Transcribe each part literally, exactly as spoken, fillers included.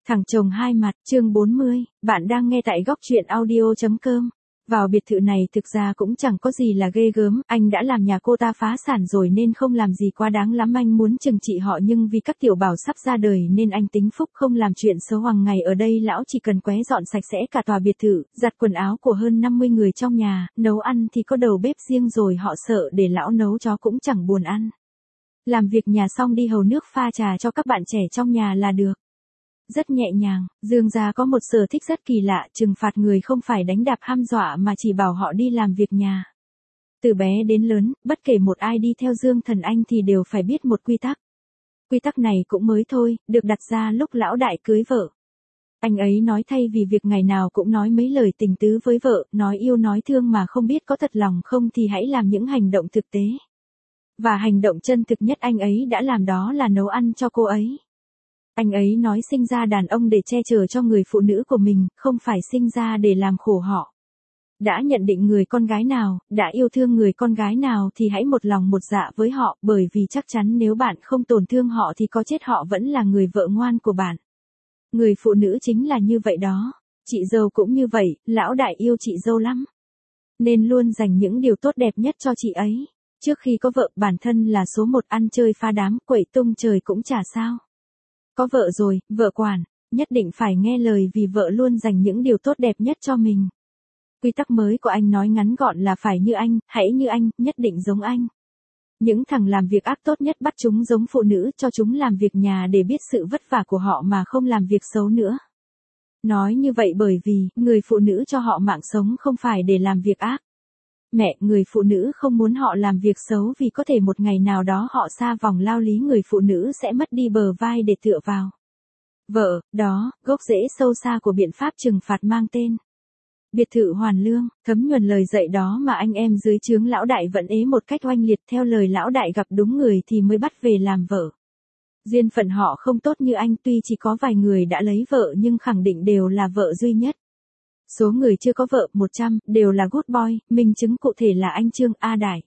Thằng chồng hai mặt, chương bốn mươi, bạn đang nghe tại góc truyện audio chấm com. Vào biệt thự này thực ra cũng chẳng có gì là ghê gớm, anh đã làm nhà cô ta phá sản rồi nên không làm gì quá đáng lắm, anh muốn trừng trị họ nhưng vì các tiểu bảo sắp ra đời nên anh tính phúc không làm chuyện xấu. Hàng ngày ở đây lão chỉ cần quét dọn sạch sẽ cả tòa biệt thự, giặt quần áo của hơn năm mươi người trong nhà, nấu ăn thì có đầu bếp riêng rồi họ sợ để lão nấu chó cũng chẳng buồn ăn. Làm việc nhà xong đi hầu nước pha trà cho các bạn trẻ trong nhà là được. Rất nhẹ nhàng, Dương gia có một sở thích rất kỳ lạ, trừng phạt người không phải đánh đạp hăm dọa mà chỉ bảo họ đi làm việc nhà. Từ bé đến lớn, bất kể một ai đi theo Dương Thần Anh thì đều phải biết một quy tắc. Quy tắc này cũng mới thôi, được đặt ra lúc lão đại cưới vợ. Anh ấy nói thay vì việc ngày nào cũng nói mấy lời tình tứ với vợ, nói yêu nói thương mà không biết có thật lòng không thì hãy làm những hành động thực tế. Và hành động chân thực nhất anh ấy đã làm đó là nấu ăn cho cô ấy. Anh ấy nói sinh ra đàn ông để che chở cho người phụ nữ của mình, không phải sinh ra để làm khổ họ. Đã nhận định người con gái nào, đã yêu thương người con gái nào thì hãy một lòng một dạ với họ, bởi vì chắc chắn nếu bạn không tổn thương họ thì có chết họ vẫn là người vợ ngoan của bạn. Người phụ nữ chính là như vậy đó. Chị dâu cũng như vậy, lão đại yêu chị dâu lắm. Nên luôn dành những điều tốt đẹp nhất cho chị ấy. Trước khi có vợ, bản thân là số một ăn chơi phá đám, quậy tung trời cũng chả sao. Có vợ rồi, vợ quản, nhất định phải nghe lời vì vợ luôn dành những điều tốt đẹp nhất cho mình. Quy tắc mới của anh nói ngắn gọn là phải như anh, hãy như anh, nhất định giống anh. Những thằng làm việc ác tốt nhất bắt chúng giống phụ nữ, cho chúng làm việc nhà để biết sự vất vả của họ mà không làm việc xấu nữa. Nói như vậy bởi vì, người phụ nữ cho họ mạng sống không phải để làm việc ác. Mẹ, người phụ nữ không muốn họ làm việc xấu vì có thể một ngày nào đó họ xa vòng lao lý, người phụ nữ sẽ mất đi bờ vai để tựa vào. Vợ, đó, gốc rễ sâu xa của biện pháp trừng phạt mang tên biệt thự hoàn lương. Thấm nhuần lời dạy đó mà anh em dưới trướng lão đại vẫn ế một cách oanh liệt, theo lời lão đại gặp đúng người thì mới bắt về làm vợ. Duyên phận họ không tốt như anh, tuy chỉ có vài người đã lấy vợ nhưng khẳng định đều là vợ duy nhất. Số người chưa có vợ, một trăm, đều là good boy, minh chứng cụ thể là anh Trương A Đại.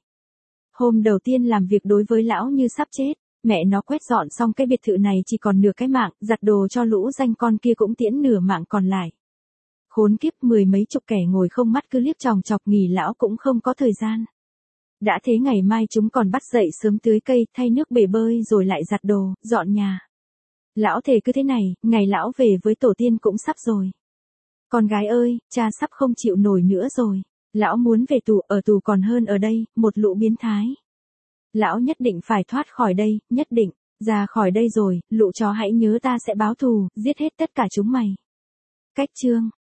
Hôm đầu tiên làm việc đối với lão như sắp chết, mẹ nó quét dọn xong cái biệt thự này chỉ còn nửa cái mạng, giặt đồ cho lũ danh con kia cũng tiễn nửa mạng còn lại. Khốn kiếp, mười mấy chục kẻ ngồi không mắt cứ liếc chòng chọc, nghỉ lão cũng không có thời gian. Đã thế ngày mai chúng còn bắt dậy sớm tưới cây, thay nước bể bơi rồi lại giặt đồ, dọn nhà. Lão thề cứ thế này, ngày lão về với tổ tiên cũng sắp rồi. Con gái ơi, cha sắp không chịu nổi nữa rồi. Lão muốn về tù, ở tù còn hơn ở đây, một lũ biến thái. Lão nhất định phải thoát khỏi đây, nhất định. Ra khỏi đây rồi, lũ chó hãy nhớ ta sẽ báo thù, giết hết tất cả chúng mày. Cách chương.